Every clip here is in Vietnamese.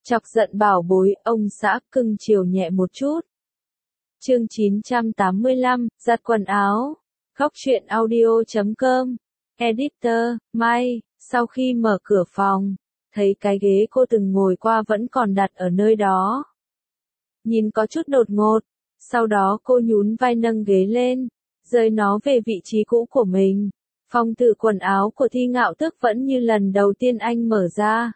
Chọc giận bảo bối, ông xã cưng chiều nhẹ một chút. Chương 985, giặt quần áo. Góc truyện audio.com. Editor, Mai, sau khi mở cửa phòng, thấy cái ghế cô từng ngồi qua vẫn còn đặt ở nơi đó. Nhìn có chút đột ngột, sau đó cô nhún vai nâng ghế lên, rời nó về vị trí cũ của mình. Phòng thử quần áo của Thi Ngạo Tước vẫn như lần đầu tiên anh mở ra.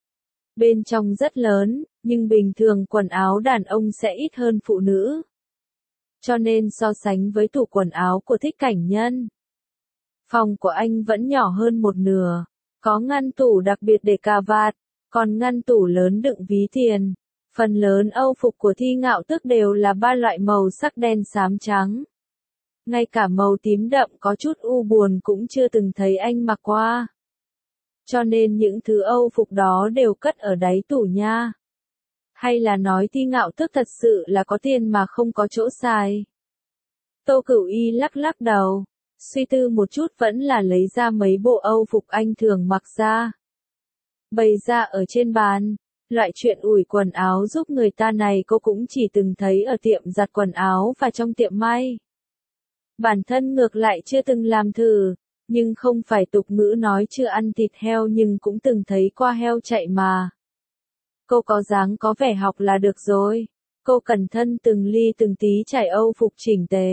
Bên trong rất lớn, nhưng bình thường quần áo đàn ông sẽ ít hơn phụ nữ. Cho nên so sánh với tủ quần áo của Thích Cảnh Nhân, phòng của anh vẫn nhỏ hơn một nửa. Có ngăn tủ đặc biệt để cà vạt, còn ngăn tủ lớn đựng ví tiền. Phần lớn âu phục của Thi Ngạo Tước đều là ba loại màu sắc đen xám trắng. Ngay cả màu tím đậm có chút u buồn cũng chưa từng thấy anh mặc qua. Cho nên những thứ âu phục đó đều cất ở đáy tủ nha. Hay là nói Thi Ngạo Tước thật sự là có tiền mà không có chỗ xài. Tô Cửu Y lắc lắc đầu, suy tư một chút vẫn là lấy ra mấy bộ âu phục anh thường mặc ra. Bày ra ở trên bàn, loại chuyện ủi quần áo giúp người ta này cô cũng chỉ từng thấy ở tiệm giặt quần áo và trong tiệm may. Bản thân ngược lại chưa từng làm thử, nhưng không phải tục ngữ nói chưa ăn thịt heo nhưng cũng từng thấy qua heo chạy mà. Cô có dáng có vẻ học là được rồi. Cô cẩn thận từng ly từng tí trải âu phục chỉnh tề.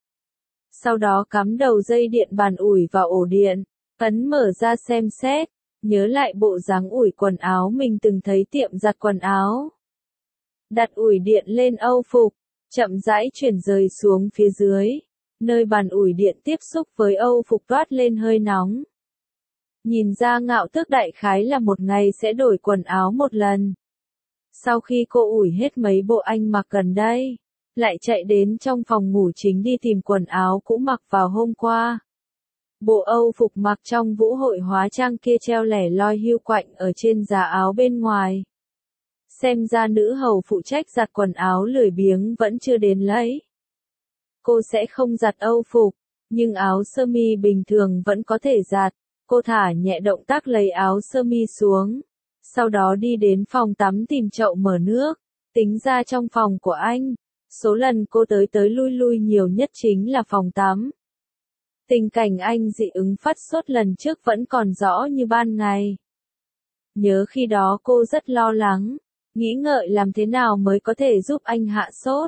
Sau đó cắm đầu dây điện bàn ủi vào ổ điện, ấn mở ra xem xét, nhớ lại bộ dáng ủi quần áo mình từng thấy tiệm giặt quần áo. Đặt ủi điện lên âu phục, chậm rãi chuyển rời xuống phía dưới, nơi bàn ủi điện tiếp xúc với âu phục toát lên hơi nóng. Nhìn ra Ngạo Tước đại khái là một ngày sẽ đổi quần áo một lần. Sau khi cô ủi hết mấy bộ anh mặc gần đây, lại chạy đến trong phòng ngủ chính đi tìm quần áo cũ mặc vào hôm qua. Bộ âu phục mặc trong vũ hội hóa trang kia treo lẻ loi hiu quạnh ở trên giá áo bên ngoài. Xem ra nữ hầu phụ trách giặt quần áo lười biếng vẫn chưa đến lấy. Cô sẽ không giặt âu phục, nhưng áo sơ mi bình thường vẫn có thể giặt. Cô thả nhẹ động tác lấy áo sơ mi xuống. Sau đó đi đến phòng tắm tìm chậu mở nước. Tính ra trong phòng của anh, số lần cô tới lui lui nhiều nhất chính là phòng tắm. Tình cảnh anh dị ứng phát sốt lần trước vẫn còn rõ như ban ngày. Nhớ khi đó cô rất lo lắng, nghĩ ngợi làm thế nào mới có thể giúp anh hạ sốt.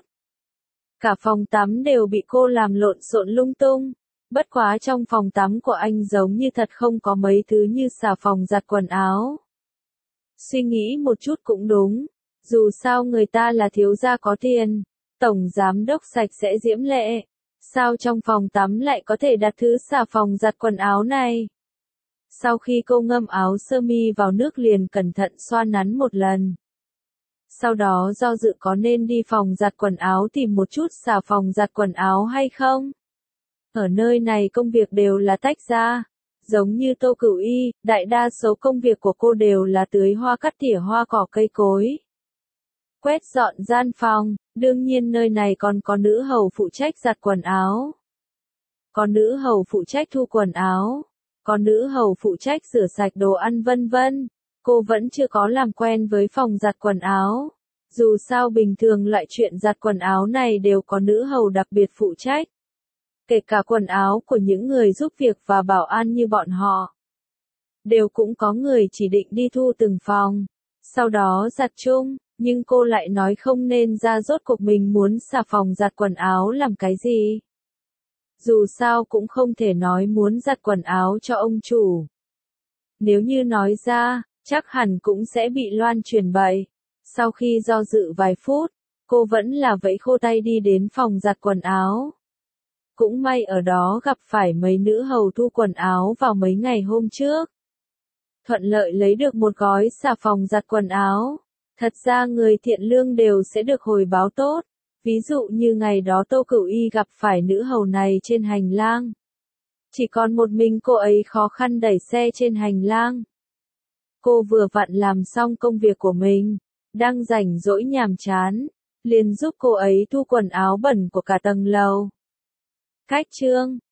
Cả phòng tắm đều bị cô làm lộn xộn lung tung. Bất quá trong phòng tắm của anh giống như thật không có mấy thứ như xà phòng giặt quần áo. Suy nghĩ một chút cũng đúng, dù sao người ta là thiếu gia có tiền, tổng giám đốc sạch sẽ diễm lệ, sao trong phòng tắm lại có thể đặt thứ xà phòng giặt quần áo này? Sau khi cô ngâm áo sơ mi vào nước liền cẩn thận xoa nắn một lần. Sau đó do dự có nên đi phòng giặt quần áo tìm một chút xà phòng giặt quần áo hay không? Ở nơi này công việc đều là tách ra. Giống như Tô Cửu Y, đại đa số công việc của cô đều là tưới hoa cắt tỉa hoa cỏ cây cối. Quét dọn gian phòng, đương nhiên nơi này còn có nữ hầu phụ trách giặt quần áo. Có nữ hầu phụ trách thu quần áo. Có nữ hầu phụ trách rửa sạch đồ ăn vân vân. Cô vẫn chưa có làm quen với phòng giặt quần áo. Dù sao bình thường loại chuyện giặt quần áo này đều có nữ hầu đặc biệt phụ trách. Kể cả quần áo của những người giúp việc và bảo an như bọn họ. Đều cũng có người chỉ định đi thu từng phòng, sau đó giặt chung, nhưng cô lại nói không nên ra rốt cuộc mình muốn xà phòng giặt quần áo làm cái gì. Dù sao cũng không thể nói muốn giặt quần áo cho ông chủ. Nếu như nói ra, chắc hẳn cũng sẽ bị loan truyền bậy. Sau khi do dự vài phút, cô vẫn là vẫy khô tay đi đến phòng giặt quần áo. Cũng may ở đó gặp phải mấy nữ hầu thu quần áo vào mấy ngày hôm trước. Thuận lợi lấy được một gói xà phòng giặt quần áo. Thật ra người thiện lương đều sẽ được hồi báo tốt. Ví dụ như ngày đó Tô Cửu Y gặp phải nữ hầu này trên hành lang. Chỉ còn một mình cô ấy khó khăn đẩy xe trên hành lang. Cô vừa vặn làm xong công việc của mình, đang rảnh rỗi nhàm chán, liền giúp cô ấy thu quần áo bẩn của cả tầng lầu. Cách chương